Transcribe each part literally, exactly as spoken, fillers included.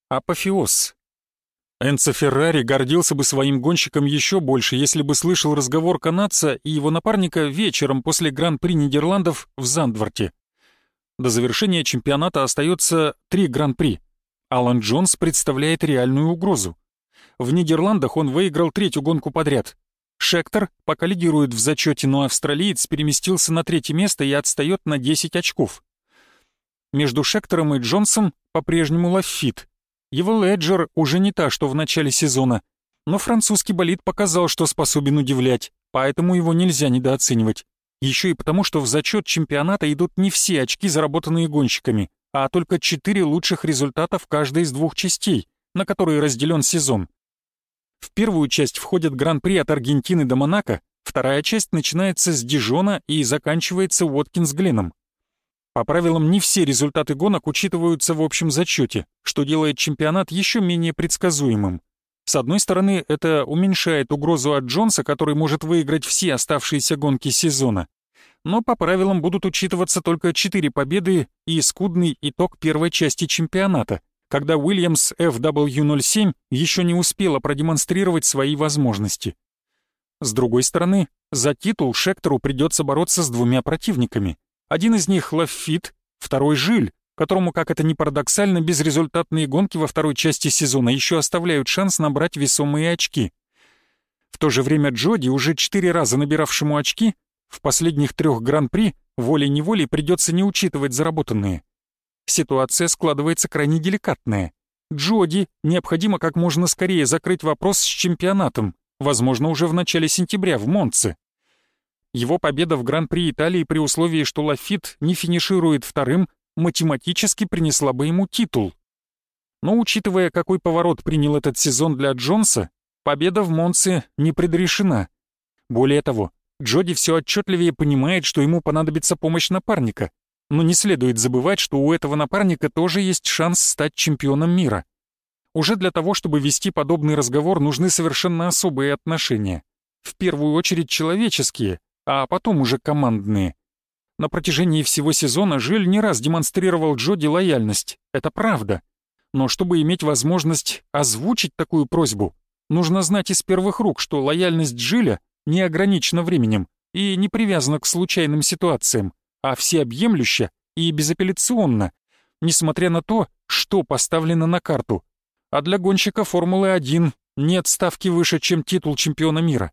Апофеоз. Энцо Феррари гордился бы своим гонщиком еще больше, если бы слышал разговор канадца и его напарника вечером после Гран-при Нидерландов в Зандворте. До завершения чемпионата остается три Гран-при. Алан Джонс представляет реальную угрозу. В Нидерландах он выиграл третью гонку подряд. Шектор пока лидирует в зачете, но австралиец переместился на третье место и отстает на десять очков. Между Шектором и Джонсом по-прежнему Лаффит. Его Леджер уже не та, что в начале сезона, но французский болид показал, что способен удивлять, поэтому его нельзя недооценивать. Еще и потому, что в зачет чемпионата идут не все очки, заработанные гонщиками, а только четыре лучших результата в каждой из двух частей, на которые разделен сезон. В первую часть входят Гран-при от Аргентины до Монако, вторая часть начинается с Дижона и заканчивается Уоткинс-Гленом. По правилам, не все результаты гонок учитываются в общем зачете, что делает чемпионат еще менее предсказуемым. С одной стороны, это уменьшает угрозу от Джонса, который может выиграть все оставшиеся гонки сезона. Но по правилам будут учитываться только четыре победы и скудный итог первой части чемпионата, когда Уильямс эф дабл ю ноль семь еще не успела продемонстрировать свои возможности. С другой стороны, за титул Шектору придется бороться с двумя противниками. Один из них — Лаффит, второй — Жиль, которому, как это ни парадоксально, безрезультатные гонки во второй части сезона еще оставляют шанс набрать весомые очки. В то же время Джоди, уже четыре раза набиравшему очки, в последних трех Гран-при волей-неволей придется не учитывать заработанные. Ситуация складывается крайне деликатная. Джоди необходимо как можно скорее закрыть вопрос с чемпионатом, возможно, уже в начале сентября в Монце. Его победа в Гран-при Италии при условии, что Лаффит не финиширует вторым, математически принесла бы ему титул. Но учитывая, какой поворот принял этот сезон для Джонса, победа в Монце не предрешена. Более того, Джоди все отчетливее понимает, что ему понадобится помощь напарника, но не следует забывать, что у этого напарника тоже есть шанс стать чемпионом мира. Уже для того, чтобы вести подобный разговор, нужны совершенно особые отношения. В первую очередь человеческие, а потом уже командные. На протяжении всего сезона Жиль не раз демонстрировал Джоди лояльность, это правда. Но чтобы иметь возможность озвучить такую просьбу, нужно знать из первых рук, что лояльность Жиля не ограничена временем и не привязана к случайным ситуациям, а всеобъемлюща и безапелляционна, несмотря на то, что поставлено на карту. А для гонщика Формулы один нет ставки выше, чем титул чемпиона мира.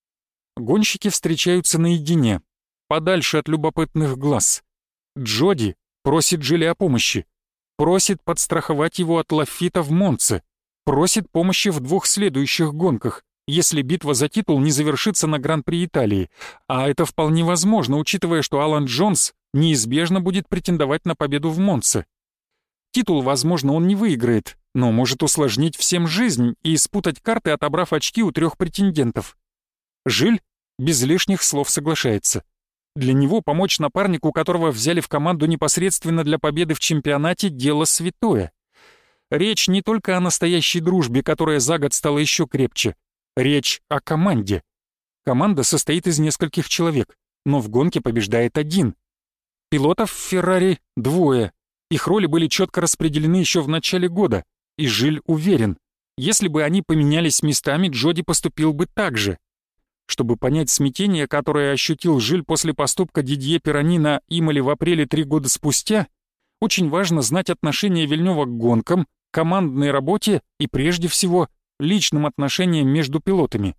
Гонщики встречаются наедине, подальше от любопытных глаз. Джоди просит Жиля о помощи, просит подстраховать его от Лаффита в Монце, просит помощи в двух следующих гонках, если битва за титул не завершится на Гран-при Италии, а это вполне возможно, учитывая, что Алан Джонс неизбежно будет претендовать на победу в Монце. Титул, возможно, он не выиграет, но может усложнить всем жизнь и спутать карты, отобрав очки у трех претендентов. Жиль без лишних слов соглашается. Для него помочь напарнику, которого взяли в команду непосредственно для победы в чемпионате, дело святое. Речь не только о настоящей дружбе, которая за год стала еще крепче. Речь о команде. Команда состоит из нескольких человек, но в гонке побеждает один. Пилотов в Феррари двое. Их роли были четко распределены еще в начале года, и Жиль уверен, если бы они поменялись местами, Джоди поступил бы так же. Чтобы понять смятение, которое ощутил Жиль после поступка Дидье Пирани на Имоле в апреле три года спустя, очень важно знать отношение Вильнёва к гонкам, командной работе и, прежде всего, личным отношениям между пилотами.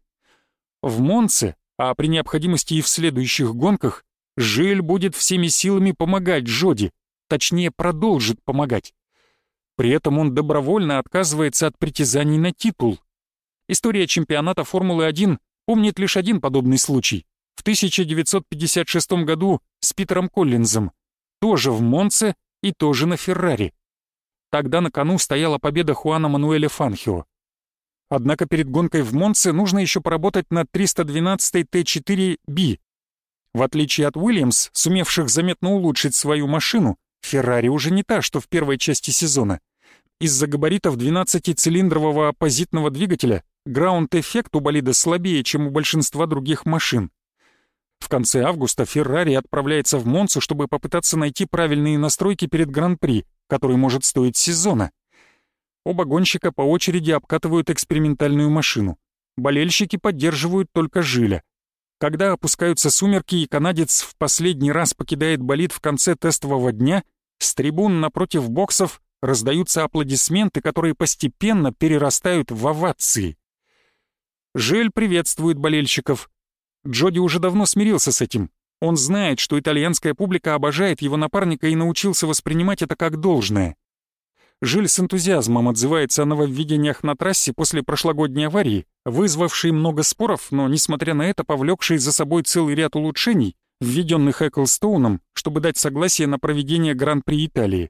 В Монце, а при необходимости и в следующих гонках, Жиль будет всеми силами помогать Джоди, точнее, продолжит помогать. При этом он добровольно отказывается от притязаний на титул. История чемпионата Формулы один помнит лишь один подобный случай. В тысяча девятьсот пятьдесят шестом году с Питером Коллинзом. Тоже в Монце и тоже на Феррари. Тогда на кону стояла победа Хуана Мануэля Фанхио. Однако перед гонкой в Монце нужно еще поработать над триста двенадцатой Т четыре Би. В отличие от Уильямс, сумевших заметно улучшить свою машину, Феррари уже не та, что в первой части сезона. Из-за габаритов двенадцатицилиндрового оппозитного двигателя граунд-эффект у болида слабее, чем у большинства других машин. В конце августа Феррари отправляется в Монцу, чтобы попытаться найти правильные настройки перед Гран-при, который может стоить сезона. Оба гонщика по очереди обкатывают экспериментальную машину. Болельщики поддерживают только Жиля. Когда опускаются сумерки и канадец в последний раз покидает болид в конце тестового дня, с трибун напротив боксов раздаются аплодисменты, которые постепенно перерастают в овации. Жиль приветствует болельщиков. Джоди уже давно смирился с этим. Он знает, что итальянская публика обожает его напарника и научился воспринимать это как должное. Жиль с энтузиазмом отзывается о нововведениях на трассе после прошлогодней аварии, вызвавшей много споров, но, несмотря на это, повлекшей за собой целый ряд улучшений, введенных Эклстоуном, чтобы дать согласие на проведение Гран-при Италии.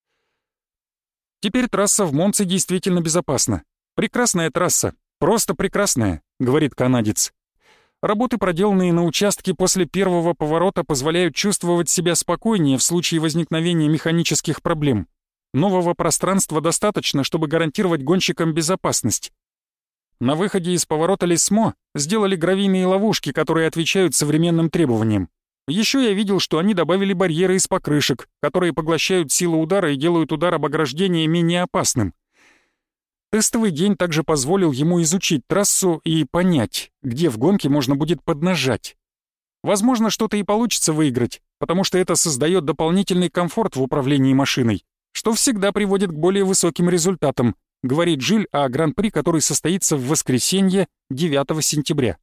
Теперь трасса в Монце действительно безопасна. Прекрасная трасса, просто прекрасная, говорит канадец. Работы, проделанные на участке после первого поворота, позволяют чувствовать себя спокойнее в случае возникновения механических проблем. Нового пространства достаточно, чтобы гарантировать гонщикам безопасность. На выходе из поворота Лесмо сделали гравийные ловушки, которые отвечают современным требованиям. Еще я видел, что они добавили барьеры из покрышек, которые поглощают силу удара и делают удар об ограждение менее опасным. Тестовый день также позволил ему изучить трассу и понять, где в гонке можно будет поднажать. Возможно, что-то и получится выиграть, потому что это создает дополнительный комфорт в управлении машиной, что всегда приводит к более высоким результатам, говорит Жиль о Гран-при, который состоится в воскресенье, девятого сентября.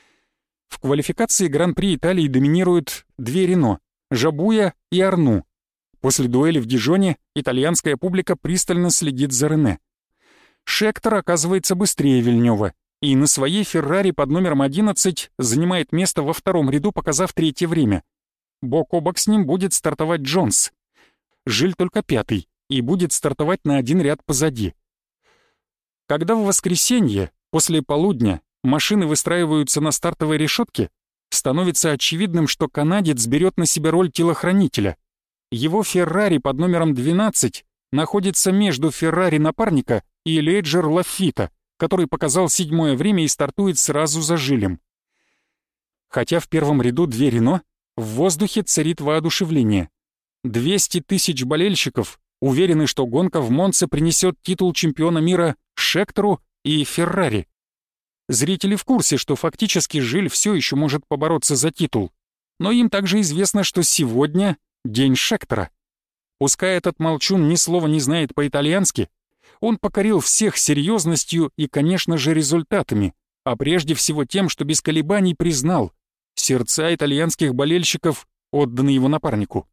В квалификации Гран-при Италии доминируют две Рено — Жабуя и Арну. После дуэли в Дижоне итальянская публика пристально следит за Рене. Шектор оказывается быстрее Вильнёва и на своей Феррари под номером одиннадцать занимает место во втором ряду, показав третье время. Бок о бок с ним будет стартовать Джонс. Жиль только пятый и будет стартовать на один ряд позади. Когда в воскресенье, после полудня, машины выстраиваются на стартовой решетке, становится очевидным, что канадец берет на себя роль телохранителя. Его Феррари под номером двенадцать находится между Феррари напарника и Леджер Лаффита, который показал седьмое время и стартует сразу за Жилем. Хотя в первом ряду две Рено, в воздухе царит воодушевление. двести тысяч болельщиков уверены, что гонка в Монце принесет титул чемпиона мира Шектору и Феррари. Зрители в курсе, что фактически Жиль все еще может побороться за титул, но им также известно, что сегодня день Шектора. Пускай этот молчун ни слова не знает по-итальянски, он покорил всех серьезностью и, конечно же, результатами, а прежде всего тем, что без колебаний признал, сердца итальянских болельщиков отданы его напарнику.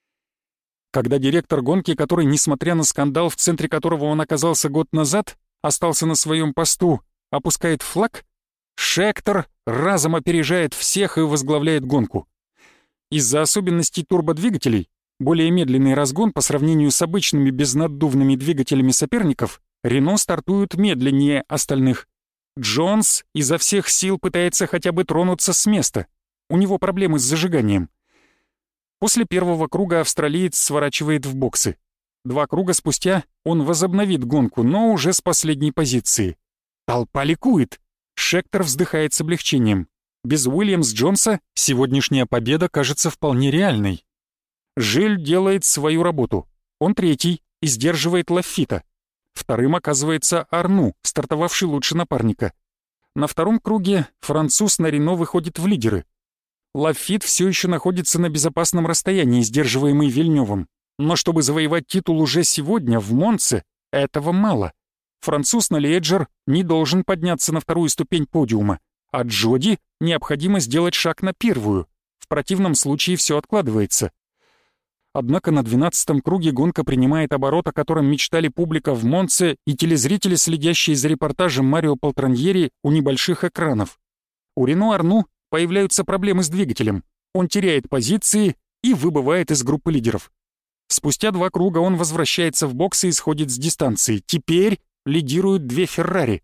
Когда директор гонки, который, несмотря на скандал, в центре которого он оказался год назад, остался на своем посту, опускает флаг, Шектор разом опережает всех и возглавляет гонку. Из-за особенностей турбодвигателей, более медленный разгон по сравнению с обычными безнаддувными двигателями соперников, Рено стартуют медленнее остальных. Джонс изо всех сил пытается хотя бы тронуться с места. У него проблемы с зажиганием. После первого круга австралиец сворачивает в боксы. Два круга спустя он возобновит гонку, но уже с последней позиции. Толпа ликует. Шектор вздыхает с облегчением. Без Уильямс-Джонса сегодняшняя победа кажется вполне реальной. Жиль делает свою работу. Он третий и сдерживает Лаффита. Вторым оказывается Арну, стартовавший лучше напарника. На втором круге француз на Рено выходит в лидеры. Лаффит все еще находится на безопасном расстоянии, сдерживаемый Вильнёвым. Но чтобы завоевать титул уже сегодня в Монце, этого мало. Француз на Леджер не должен подняться на вторую ступень подиума, а Джоди необходимо сделать шаг на первую. В противном случае все откладывается. Однако на двенадцатом круге гонка принимает оборот, о котором мечтали публика в Монце и телезрители, следящие за репортажем Марио Полтраньери у небольших экранов. У Рено Арну появляются проблемы с двигателем. Он теряет позиции и выбывает из группы лидеров. Спустя два круга он возвращается в боксы и сходит с дистанции. Теперь лидируют две Феррари.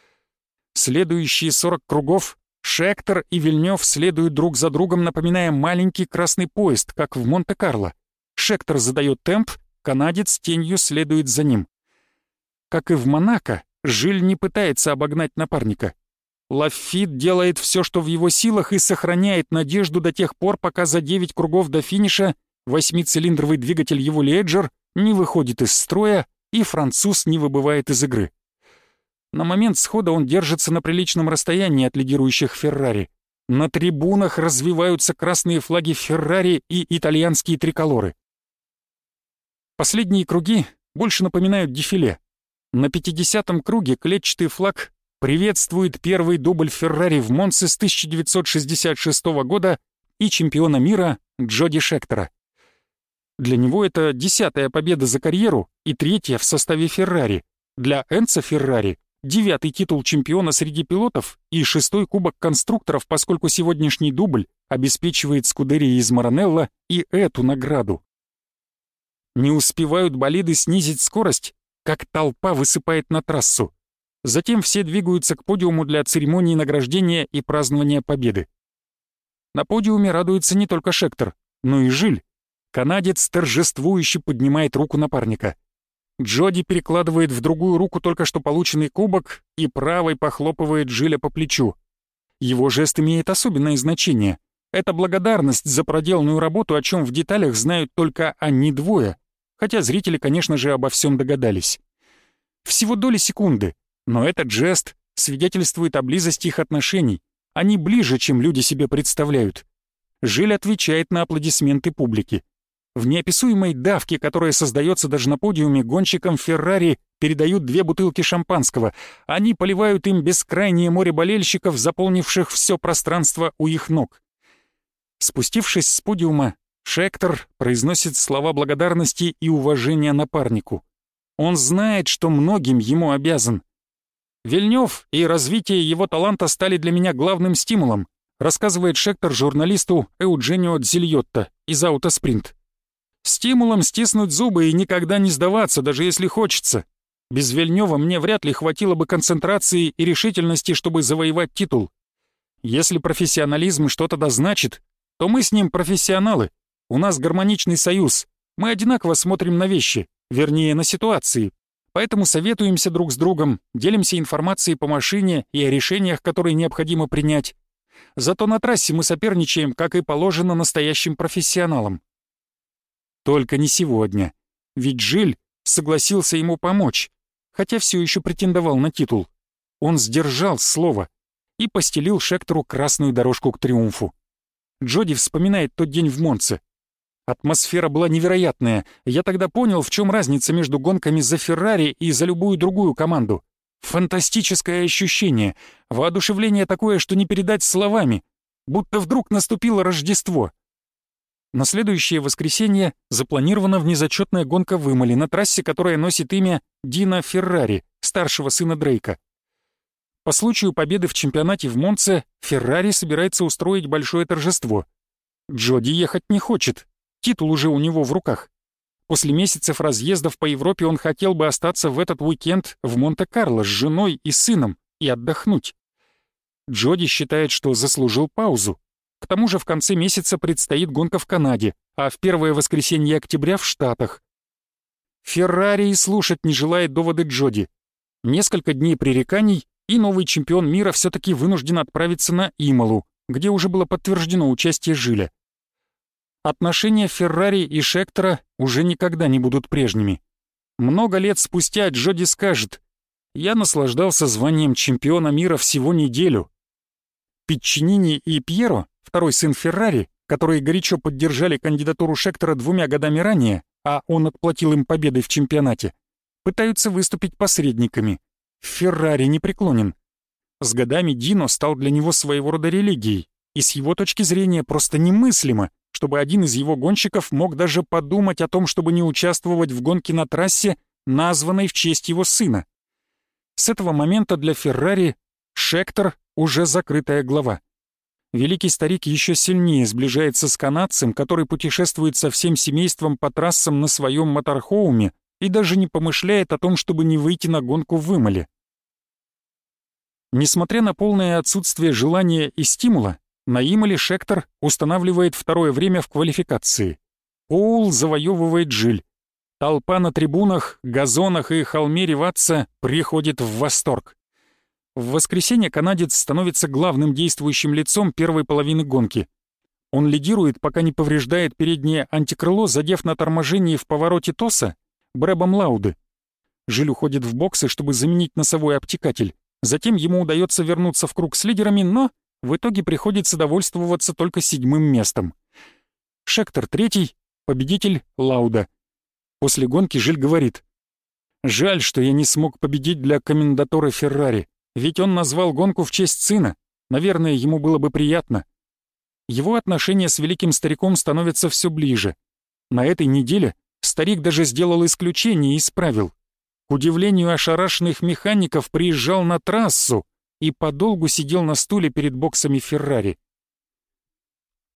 Следующие сорок кругов Шектор и Вильнёв следуют друг за другом, напоминая маленький красный поезд, как в Монте-Карло. Шектор задает темп, канадец тенью следует за ним. Как и в Монако, Жиль не пытается обогнать напарника. Лаффит делает все, что в его силах, и сохраняет надежду до тех пор, пока за девять кругов до финиша восьмицилиндровый двигатель его Леджер не выходит из строя и француз не выбывает из игры. На момент схода он держится на приличном расстоянии от лидирующих Феррари. На трибунах развиваются красные флаги Феррари и итальянские триколоры. Последние круги больше напоминают дефиле. На пятидесятом круге клетчатый флаг приветствует первый дубль Феррари в Монце с тысяча девятьсот шестьдесят шестого года и чемпиона мира Джоди Шектора. Для него это десятая победа за карьеру и третья в составе Феррари. Для Энцо Феррари девятый титул чемпиона среди пилотов и шестой кубок конструкторов, поскольку сегодняшний дубль обеспечивает Скудерии из Маранелло и эту награду. Не успевают болиды снизить скорость, как толпа высыпает на трассу. Затем все двигаются к подиуму для церемонии награждения и празднования победы. На подиуме радуется не только Шектор, но и Жиль. Канадец торжествующе поднимает руку напарника. Джоди перекладывает в другую руку только что полученный кубок и правой похлопывает Жиля по плечу. Его жест имеет особенное значение. Это благодарность за проделанную работу, о чем в деталях знают только они двое, хотя зрители, конечно же, обо всем догадались. Всего доли секунды, но этот жест свидетельствует о близости их отношений. Они ближе, чем люди себе представляют. Жиль отвечает на аплодисменты публики. В неописуемой давке, которая создается даже на подиуме, гонщикам Феррари передают две бутылки шампанского. Они поливают им бескрайнее море болельщиков, заполнивших все пространство у их ног. Спустившись с подиума, Шектор произносит слова благодарности и уважения напарнику. Он знает, что многим ему обязан. «Вильнёв и развитие его таланта стали для меня главным стимулом», рассказывает Шектор журналисту Эудженио Дзильотто из «Аутоспринт». «Стимулом стиснуть зубы и никогда не сдаваться, даже если хочется. Без Вильнёва мне вряд ли хватило бы концентрации и решительности, чтобы завоевать титул. Если профессионализм что-то дозначит, то мы с ним профессионалы. У нас гармоничный союз. Мы одинаково смотрим на вещи, вернее, на ситуации. Поэтому советуемся друг с другом, делимся информацией по машине и о решениях, которые необходимо принять. Зато на трассе мы соперничаем, как и положено настоящим профессионалам». Только не сегодня. Ведь Жиль согласился ему помочь, хотя все еще претендовал на титул. Он сдержал слово и постелил Шектору красную дорожку к триумфу. Джоди вспоминает тот день в Монце. Атмосфера была невероятная. Я тогда понял, в чем разница между гонками за Феррари и за любую другую команду. Фантастическое ощущение. Воодушевление такое, что не передать словами. Будто вдруг наступило Рождество. На следующее воскресенье запланирована внезачетная гонка в Имоле на трассе, которая носит имя Дина Феррари, старшего сына Дрейка. По случаю победы в чемпионате в Монце Феррари собирается устроить большое торжество. Джоди ехать не хочет, титул уже у него в руках. После месяцев разъездов по Европе он хотел бы остаться в этот уикенд в Монте-Карло с женой и сыном и отдохнуть. Джоди считает, что заслужил паузу. К тому же в конце месяца предстоит гонка в Канаде, а в первое воскресенье октября в Штатах. Феррари и слушать не желает доводы Джоди. Несколько дней пререканий, и новый чемпион мира все-таки вынужден отправиться на Имолу, где уже было подтверждено участие Жиля. Отношения Феррари и Шектора уже никогда не будут прежними. Много лет спустя Джоди скажет: «Я наслаждался званием чемпиона мира всего неделю». Пиччинини и Пьеро, второй сын Феррари, которые горячо поддержали кандидатуру Шектора двумя годами ранее, а он отплатил им победой в чемпионате, пытаются выступить посредниками. Феррари не преклонен. С годами Дино стал для него своего рода религией, и с его точки зрения просто немыслимо, чтобы один из его гонщиков мог даже подумать о том, чтобы не участвовать в гонке на трассе, названной в честь его сына. С этого момента для Феррари Шектор уже закрытая глава. Великий старик еще сильнее сближается с канадцем, который путешествует со всем семейством по трассам на своем моторхоуме и даже не помышляет о том, чтобы не выйти на гонку в Имоле. Несмотря на полное отсутствие желания и стимула, на Имоле Шектор устанавливает второе время в квалификации. Поул завоевывает Жиль. Толпа на трибунах, газонах и холме Реватца приходит в восторг. В воскресенье канадец становится главным действующим лицом первой половины гонки. Он лидирует, пока не повреждает переднее антикрыло, задев на торможении в повороте Тоса Брэбом Лауды. Жиль уходит в боксы, чтобы заменить носовой обтекатель. Затем ему удается вернуться в круг с лидерами, но в итоге приходится довольствоваться только седьмым местом. Шектор третий, победитель Лауда. После гонки Жиль говорит: «Жаль, что я не смог победить для коммендатора Феррари, ведь он назвал гонку в честь сына. Наверное, ему было бы приятно». Его отношения с великим стариком становятся все ближе. На этой неделе старик даже сделал исключение и исправил. К удивлению ошарашенных механиков, приезжал на трассу и подолгу сидел на стуле перед боксами Феррари.